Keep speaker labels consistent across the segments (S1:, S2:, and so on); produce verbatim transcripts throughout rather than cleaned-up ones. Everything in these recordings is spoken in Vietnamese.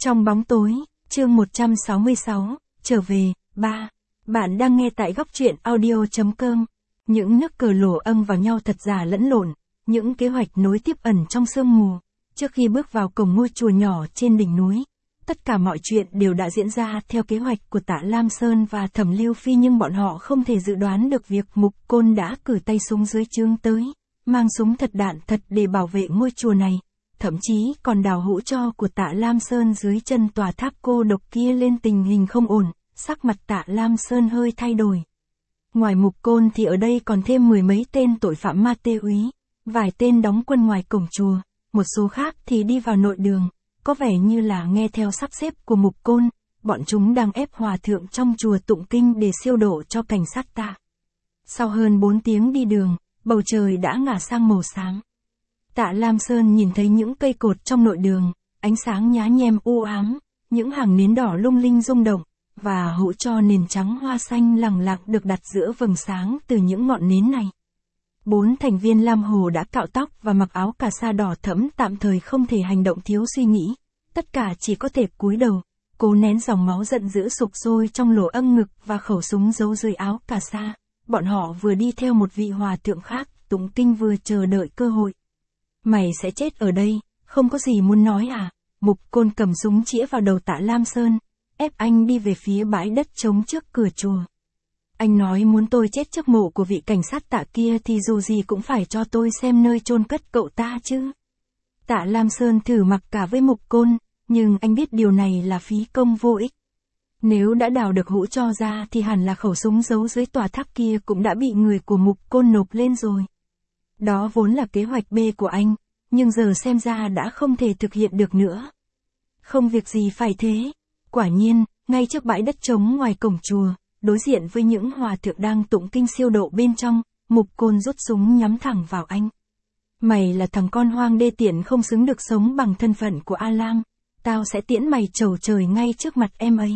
S1: Trong bóng tối, chương một trăm sáu mươi sáu, trở về, ba. Bạn đang nghe tại góc truyện audio chấm com. Những nước cờ lổ âm vào nhau thật giả lẫn lộn, những kế hoạch nối tiếp ẩn trong sương mù. Trước khi bước vào cổng ngôi chùa nhỏ trên đỉnh núi, tất cả mọi chuyện đều đã diễn ra theo kế hoạch của Tạ Lam Sơn và Thẩm Lưu Phi, nhưng bọn họ không thể dự đoán được việc Mục Côn đã cử tay súng dưới trướng tới, mang súng thật đạn thật để bảo vệ ngôi chùa này. Thậm chí còn đào hũ tro của Tạ Lam Sơn dưới chân tòa tháp cô độc kia lên. Tình hình không ổn, sắc mặt Tạ Lam Sơn hơi thay đổi. Ngoài Mục Côn thì ở đây còn thêm mười mấy tên tội phạm ma tê úy, vài tên đóng quân ngoài cổng chùa, một số khác thì đi vào nội đường, có vẻ như là nghe theo sắp xếp của Mục Côn, bọn chúng đang ép hòa thượng trong chùa tụng kinh để siêu độ cho cảnh sát Tạ. Sau hơn bốn tiếng đi đường, bầu trời đã ngả sang màu sáng. Tạ Lam Sơn nhìn thấy những cây cột trong nội đường, ánh sáng nhá nhem u ám, những hàng nến đỏ lung linh rung động, và hũ tro nền trắng hoa xanh lẳng lặng được đặt giữa vầng sáng từ những ngọn nến này. Bốn thành viên Lam Hồ đã cạo tóc và mặc áo cà sa đỏ thẫm, tạm thời không thể hành động thiếu suy nghĩ, tất cả chỉ có thể cúi đầu, cố nén dòng máu giận dữ sục sôi trong lỗ âm ngực và khẩu súng giấu dưới áo cà sa. Bọn họ vừa đi theo một vị hòa thượng khác, tụng kinh vừa chờ đợi cơ hội. Mày sẽ chết ở đây, không có gì muốn nói à? Mục Côn cầm súng chĩa vào đầu Tạ Lam Sơn, ép anh đi về phía bãi đất trống trước cửa chùa. Anh nói muốn tôi chết trước mộ của vị cảnh sát Tạ kia thì dù gì cũng phải cho tôi xem nơi chôn cất cậu ta chứ. Tạ Lam Sơn thử mặc cả với Mục Côn, nhưng anh biết điều này là phí công vô ích. Nếu đã đào được hũ tro ra thì hẳn là khẩu súng giấu dưới tòa tháp kia cũng đã bị người của Mục Côn nộp lên rồi. Đó vốn là kế hoạch B của anh, nhưng giờ xem ra đã không thể thực hiện được nữa. Không việc gì phải thế. Quả nhiên, ngay trước bãi đất trống ngoài cổng chùa, đối diện với những hòa thượng đang tụng kinh siêu độ bên trong, Mục Côn rút súng nhắm thẳng vào anh. Mày là thằng con hoang đê tiện không xứng được sống bằng thân phận của A Lam, tao sẽ tiễn mày trầu trời ngay trước mặt em ấy.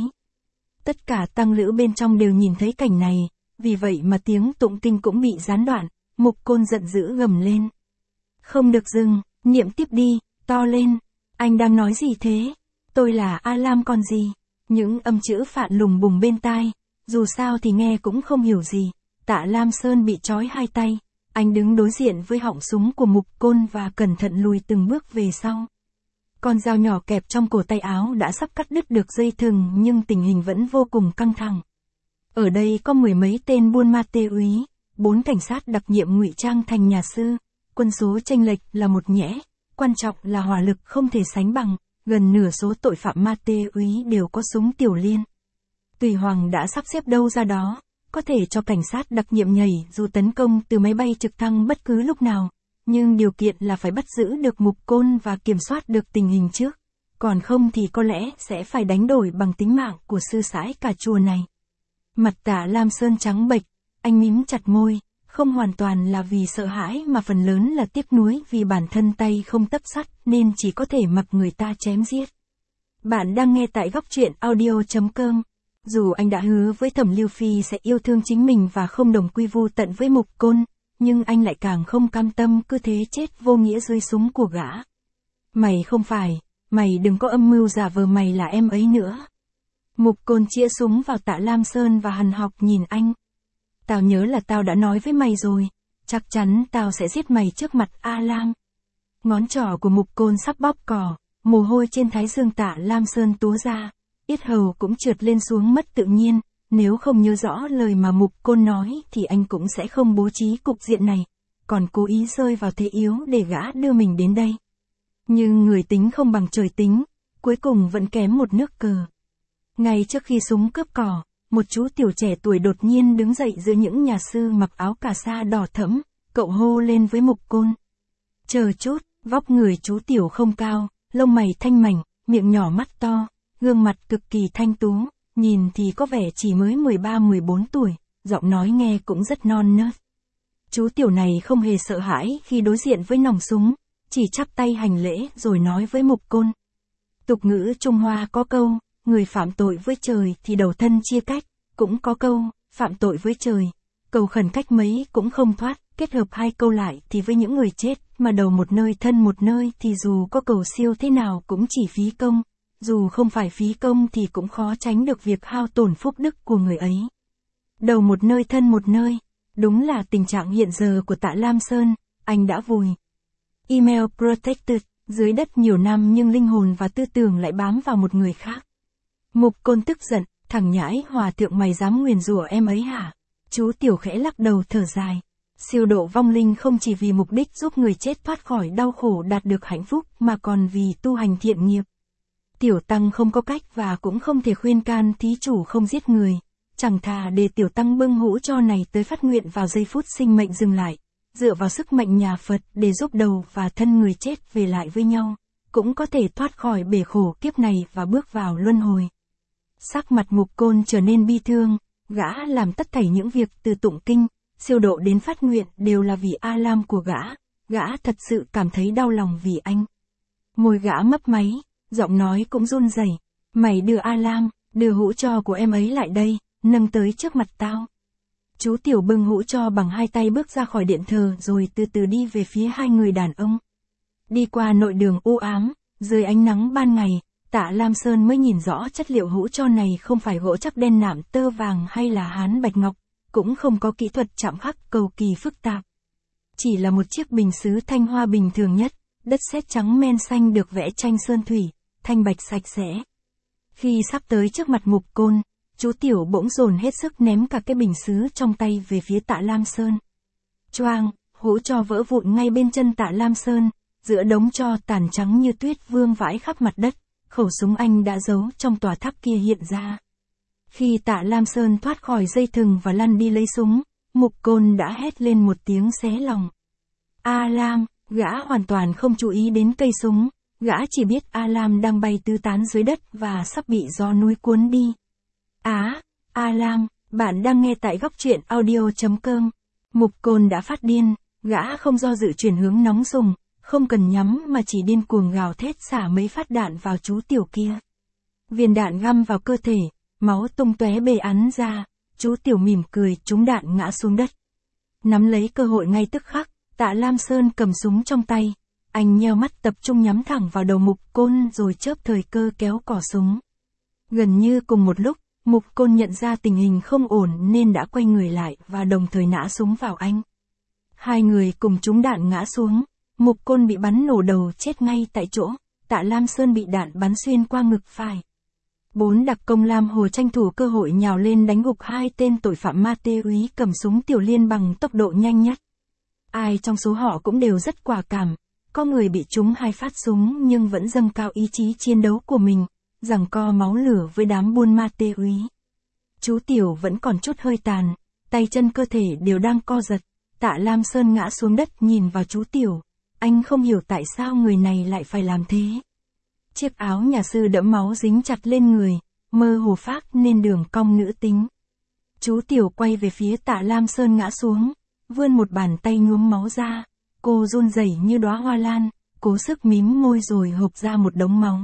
S1: Tất cả tăng lữ bên trong đều nhìn thấy cảnh này, vì vậy mà tiếng tụng kinh cũng bị gián đoạn. Mục Côn giận dữ gầm lên. Không được dừng, niệm tiếp đi, to lên. Anh đang nói gì thế? Tôi là A Lam còn gì? Những âm chữ phạn lùng bùng bên tai, dù sao thì nghe cũng không hiểu gì. Tạ Lam Sơn bị trói hai tay, anh đứng đối diện với họng súng của Mục Côn và cẩn thận lùi từng bước về sau. Con dao nhỏ kẹp trong cổ tay áo đã sắp cắt đứt được dây thừng, nhưng tình hình vẫn vô cùng căng thẳng. Ở đây có mười mấy tên buôn ma tê úy, bốn cảnh sát đặc nhiệm ngụy trang thành nhà sư, quân số chênh lệch là một nhẽ, quan trọng là hỏa lực không thể sánh bằng, gần nửa số tội phạm ma tê úy đều có súng tiểu liên. Tùy Hoàng đã sắp xếp đâu ra đó, có thể cho cảnh sát đặc nhiệm nhảy dù tấn công từ máy bay trực thăng bất cứ lúc nào, nhưng điều kiện là phải bắt giữ được Mục Côn và kiểm soát được tình hình trước, còn không thì có lẽ sẽ phải đánh đổi bằng tính mạng của sư sãi cả chùa này. Mặt Tạ Lam Sơn trắng bệch, anh mím chặt môi, không hoàn toàn là vì sợ hãi mà phần lớn là tiếc nuối vì bản thân tay không tấc sắt nên chỉ có thể mặc người ta chém giết. Bạn đang nghe tại góc truyện audio chấm com. Dù anh đã hứa với Thẩm Lưu Phi sẽ yêu thương chính mình và không đồng quy vu tận với Mục Côn, nhưng anh lại càng không cam tâm cứ thế chết vô nghĩa dưới súng của gã. Mày không phải, mày đừng có âm mưu giả vờ mày là em ấy nữa. Mục Côn chĩa súng vào Tạ Lam Sơn và hằn học nhìn anh. Tao nhớ là tao đã nói với mày rồi, chắc chắn tao sẽ giết mày trước mặt A Lam. Ngón trỏ của Mục Côn sắp bóp cỏ, mồ hôi trên thái dương Tạ Lam Sơn túa ra, yết hầu cũng trượt lên xuống mất tự nhiên. Nếu không nhớ rõ lời mà Mục Côn nói thì anh cũng sẽ không bố trí cục diện này, còn cố ý rơi vào thế yếu để gã đưa mình đến đây. Nhưng người tính không bằng trời tính, cuối cùng vẫn kém một nước cờ. Ngay trước khi súng cướp cỏ, một chú tiểu trẻ tuổi đột nhiên đứng dậy giữa những nhà sư mặc áo cà sa đỏ thẫm, cậu hô lên với Mục Côn. Chờ chút, vóc người chú tiểu không cao, lông mày thanh mảnh, miệng nhỏ mắt to, gương mặt cực kỳ thanh tú, nhìn thì có vẻ chỉ mới mười ba mười bốn tuổi, giọng nói nghe cũng rất non nớt. Chú tiểu này không hề sợ hãi khi đối diện với nòng súng, chỉ chắp tay hành lễ rồi nói với Mục Côn. Tục ngữ Trung Hoa có câu, người phạm tội với trời thì đầu thân chia cách, cũng có câu, phạm tội với trời, cầu khẩn cách mấy cũng không thoát, kết hợp hai câu lại thì với những người chết mà đầu một nơi thân một nơi thì dù có cầu siêu thế nào cũng chỉ phí công. dù không phải phí công thì cũng khó tránh được việc hao tổn phúc đức của người ấy. Đầu một nơi thân một nơi, đúng là tình trạng hiện giờ của Tạ Lam Sơn, anh đã vùi. Email protected, dưới đất nhiều năm nhưng linh hồn và tư tưởng lại bám vào một người khác. Mục Côn tức giận, thằng nhãi hòa thượng mày dám nguyền rủa em ấy hả? Chú Tiểu khẽ lắc đầu thở dài. Siêu độ vong linh không chỉ vì mục đích giúp người chết thoát khỏi đau khổ đạt được hạnh phúc mà còn vì tu hành thiện nghiệp. Tiểu Tăng không có cách và cũng không thể khuyên can thí chủ không giết người. Chẳng thà để Tiểu Tăng bưng hũ tro này tới phát nguyện vào giây phút sinh mệnh dừng lại, dựa vào sức mạnh nhà Phật để giúp đầu và thân người chết về lại với nhau, cũng có thể thoát khỏi bể khổ kiếp này và bước vào luân hồi. Sắc mặt Mục Côn trở nên bi thương, gã làm tất thảy những việc từ tụng kinh, siêu độ đến phát nguyện đều là vì A Lam của gã, gã thật sự cảm thấy đau lòng vì anh. Môi gã mấp máy, giọng nói cũng run rẩy. Mày đưa A Lam, đưa hũ tro của em ấy lại đây, nâng tới trước mặt tao. Chú Tiểu bưng hũ tro bằng hai tay bước ra khỏi điện thờ rồi từ từ đi về phía hai người đàn ông. Đi qua nội đường u ám, dưới ánh nắng ban ngày, Tạ Lam Sơn mới nhìn rõ chất liệu hũ tro này không phải gỗ chắc đen nạm tơ vàng hay là hán bạch ngọc, cũng không có kỹ thuật chạm khắc cầu kỳ phức tạp. Chỉ là một chiếc bình sứ thanh hoa bình thường nhất, đất sét trắng men xanh được vẽ tranh sơn thủy, thanh bạch sạch sẽ. Khi sắp tới trước mặt Mục Côn, chú Tiểu bỗng dồn hết sức ném cả cái bình sứ trong tay về phía Tạ Lam Sơn. Choang, hũ tro vỡ vụn ngay bên chân Tạ Lam Sơn, giữa đống tro tàn trắng như tuyết vương vãi khắp mặt đất, khẩu súng anh đã giấu trong tòa tháp kia hiện ra. Khi Tạ Lam Sơn thoát khỏi dây thừng và lăn đi lấy súng, Mục Côn đã hét lên một tiếng xé lòng. A Lam, gã hoàn toàn không chú ý đến cây súng, gã chỉ biết A Lam đang bay tứ tán dưới đất và sắp bị gió núi cuốn đi. Á, A Lam, bạn đang nghe tại góc truyện audio chấm com. Mục Côn đã phát điên, gã không do dự chuyển hướng nóng súng, không cần nhắm mà chỉ điên cuồng gào thét xả mấy phát đạn vào chú Tiểu kia. Viên đạn găm vào cơ thể, máu tung tóe bê ắn ra, chú Tiểu mỉm cười trúng đạn ngã xuống đất. Nắm lấy cơ hội ngay tức khắc, Tạ Lam Sơn cầm súng trong tay, anh nheo mắt tập trung nhắm thẳng vào đầu Mục Côn rồi chớp thời cơ kéo cò súng. Gần như cùng một lúc, Mục Côn nhận ra tình hình không ổn nên đã quay người lại và đồng thời nã súng vào anh. Hai người cùng trúng đạn ngã xuống, Mục Côn bị bắn nổ đầu chết ngay tại chỗ, Tạ Lam Sơn bị đạn bắn xuyên qua ngực phải. Bốn đặc công Lam Hồ tranh thủ cơ hội nhào lên đánh gục hai tên tội phạm ma túy cầm súng tiểu liên bằng tốc độ nhanh nhất. Ai trong số họ cũng đều rất quả cảm, có người bị trúng hai phát súng nhưng vẫn dâng cao ý chí chiến đấu của mình, giằng co máu lửa với đám buôn ma túy. Chú Tiểu vẫn còn chút hơi tàn, tay chân cơ thể đều đang co giật. Tạ Lam Sơn ngã xuống đất nhìn vào chú Tiểu, anh không hiểu tại sao người này lại phải làm thế. Chiếc áo nhà sư đẫm máu dính chặt lên người, mơ hồ phác nên đường cong nữ tính. Chú Tiểu quay về phía Tạ Lam Sơn ngã xuống, vươn một bàn tay nhuốm máu ra, cô run rẩy như đóa hoa lan, cố sức mím môi rồi hộc ra một đống máu.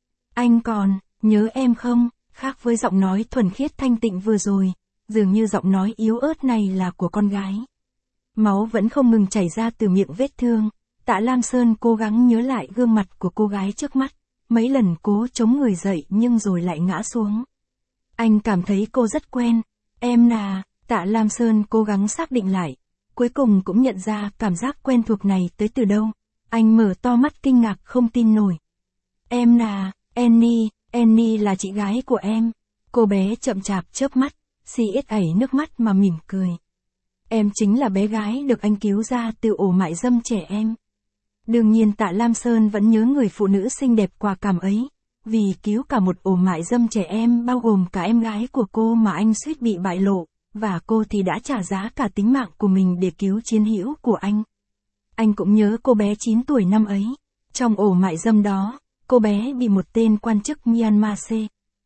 S1: Anh còn nhớ em không? Khác với giọng nói thuần khiết thanh tịnh vừa rồi, dường như giọng nói yếu ớt này là của con gái. Máu vẫn không ngừng chảy ra từ miệng vết thương. Tạ Lam Sơn cố gắng nhớ lại gương mặt của cô gái trước mắt, mấy lần cố chống người dậy nhưng rồi lại ngã xuống. Anh cảm thấy cô rất quen. Em là, Tạ Lam Sơn cố gắng xác định lại, cuối cùng cũng nhận ra cảm giác quen thuộc này tới từ đâu. Anh mở to mắt kinh ngạc không tin nổi. Em là, Annie, Annie là chị gái của em. Cô bé chậm chạp chớp mắt, xì ít ẩy nước mắt mà mỉm cười. Em chính là bé gái được anh cứu ra từ ổ mại dâm trẻ em. Đương nhiên Tạ Lam Sơn vẫn nhớ người phụ nữ xinh đẹp quả cảm ấy, vì cứu cả một ổ mại dâm trẻ em bao gồm cả em gái của cô mà anh suýt bị bại lộ, và cô thì đã trả giá cả tính mạng của mình để cứu chiến hữu của anh. Anh cũng nhớ cô bé chín tuổi năm ấy, trong ổ mại dâm đó, cô bé bị một tên quan chức Myanmar C.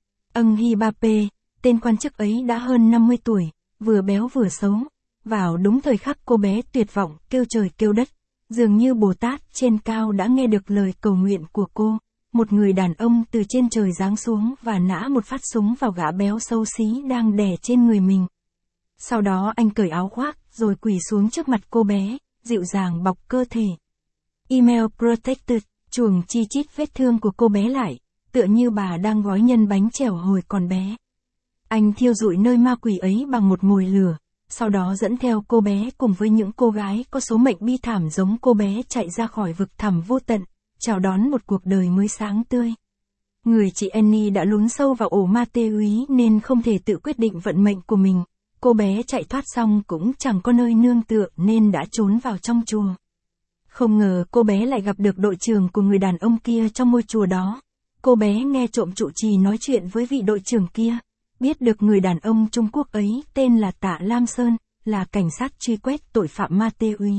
S1: Ân Hibape, tên quan chức ấy đã hơn năm mươi tuổi, vừa béo vừa xấu. Vào đúng thời khắc cô bé tuyệt vọng kêu trời kêu đất, dường như Bồ Tát trên cao đã nghe được lời cầu nguyện của cô. Một người đàn ông từ trên trời giáng xuống và nã một phát súng vào gã béo xấu xí đang đè trên người mình. Sau đó anh cởi áo khoác rồi quỳ xuống trước mặt cô bé, dịu dàng bọc cơ thể. Email protected, chuồng chi chít vết thương của cô bé lại. tựa như bà đang gói nhân bánh chèo hồi còn bé. Anh thiêu rụi nơi ma quỷ ấy bằng một mồi lửa, sau đó dẫn theo cô bé cùng với những cô gái có số mệnh bi thảm giống cô bé chạy ra khỏi vực thẳm vô tận, chào đón một cuộc đời mới sáng tươi. Người chị Annie đã lún sâu vào ổ ma tê úy nên không thể tự quyết định vận mệnh của mình. Cô bé chạy thoát xong cũng chẳng có nơi nương tựa nên đã trốn vào trong chùa. Không ngờ cô bé lại gặp được đội trưởng của người đàn ông kia trong ngôi chùa đó. Cô bé nghe trộm trụ trì nói chuyện với vị đội trưởng kia, biết được người đàn ông Trung Quốc ấy tên là Tạ Lam Sơn, là cảnh sát truy quét tội phạm ma tê úy.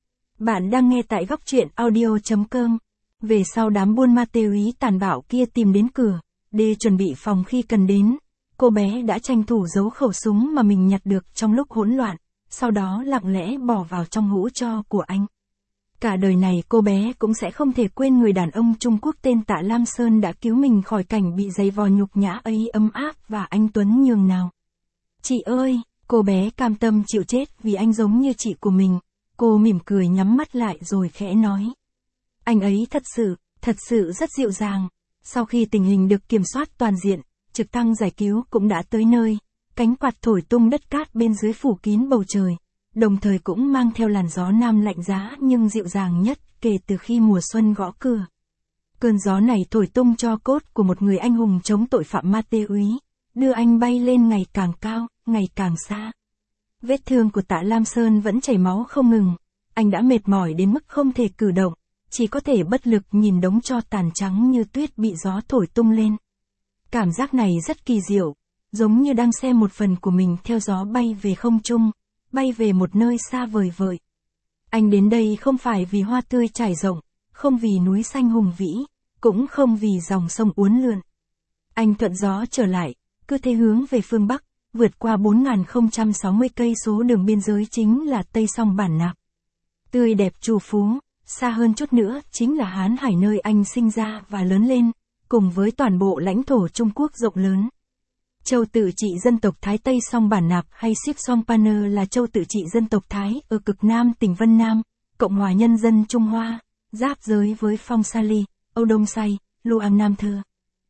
S1: Bạn đang nghe tại góc truyện audio chấm com. Về sau đám buôn ma tê úy tàn bạo kia tìm đến cửa, để chuẩn bị phòng khi cần đến. Cô bé đã tranh thủ giấu khẩu súng mà mình nhặt được trong lúc hỗn loạn, sau đó lặng lẽ bỏ vào trong hũ tro của anh. Cả đời này cô bé cũng sẽ không thể quên người đàn ông Trung Quốc tên Tạ Lam Sơn đã cứu mình khỏi cảnh bị giày vò nhục nhã ấy ấm áp và anh tuấn nhường nào. Chị ơi, cô bé cam tâm chịu chết vì anh giống như chị của mình. Cô mỉm cười nhắm mắt lại rồi khẽ nói. Anh ấy thật sự, thật sự rất dịu dàng. Sau khi tình hình được kiểm soát toàn diện, trực thăng giải cứu cũng đã tới nơi. Cánh quạt thổi tung đất cát bên dưới phủ kín bầu trời, đồng thời cũng mang theo làn gió nam lạnh giá nhưng dịu dàng nhất kể từ khi mùa xuân gõ cửa. Cơn gió này thổi tung tro cốt của một người anh hùng chống tội phạm ma tê úy, đưa anh bay lên ngày càng cao, ngày càng xa. Vết thương của Tạ Lam Sơn vẫn chảy máu không ngừng, anh đã mệt mỏi đến mức không thể cử động, chỉ có thể bất lực nhìn đống tro tàn trắng như tuyết bị gió thổi tung lên. Cảm giác này rất kỳ diệu, giống như đang xem một phần của mình theo gió bay về không trung, bay về một nơi xa vời vợi. Anh đến đây không phải vì hoa tươi trải rộng, không vì núi xanh hùng vĩ, cũng không vì dòng sông uốn lượn. Anh thuận gió trở lại, cứ thế hướng về phương Bắc, vượt qua bốn nghìn không trăm sáu mươi cây số đường biên giới chính là Tây Song Bản Nạp. Tươi đẹp trù phú, xa hơn chút nữa chính là Hán Hải nơi anh sinh ra và lớn lên, cùng với toàn bộ lãnh thổ Trung Quốc rộng lớn. Châu tự trị dân tộc Thái Tây Song Bản Nạp hay Siếc Song Paner là châu tự trị dân tộc Thái ở cực Nam tỉnh Vân Nam, Cộng hòa Nhân dân Trung Hoa, giáp giới với Phong Sa Ly, Âu Đông Say, Luang Nam Thơ,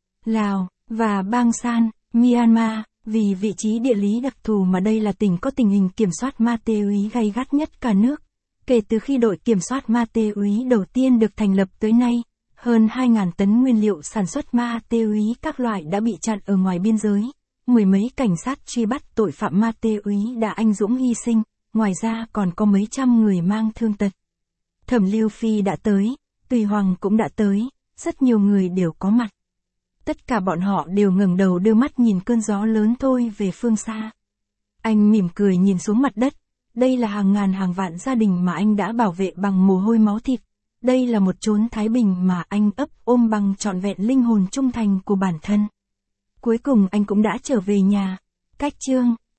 S1: Lào, và Bang San, Myanmar. Vì vị trí địa lý đặc thù mà đây là tỉnh có tình hình kiểm soát ma tê úy gay gắt nhất cả nước. Kể từ khi đội kiểm soát ma tê úy đầu tiên được thành lập tới nay, hơn hai nghìn tấn nguyên liệu sản xuất ma tê úy các loại đã bị chặn ở ngoài biên giới. Mười mấy cảnh sát truy bắt tội phạm ma tê úy đã anh dũng hy sinh, ngoài ra còn có mấy trăm người mang thương tật. Thẩm Lưu Phi đã tới, Tùy Hoàng cũng đã tới, rất nhiều người đều có mặt. Tất cả bọn họ đều ngẩng đầu đưa mắt nhìn cơn gió lớn thôi về phương xa. Anh mỉm cười nhìn xuống mặt đất, đây là hàng ngàn hàng vạn gia đình mà anh đã bảo vệ bằng mồ hôi máu thịt. Đây là một chốn thái bình mà anh ấp ôm bằng trọn vẹn linh hồn trung thành của bản thân. Cuối cùng anh cũng đã trở về nhà. Cách chương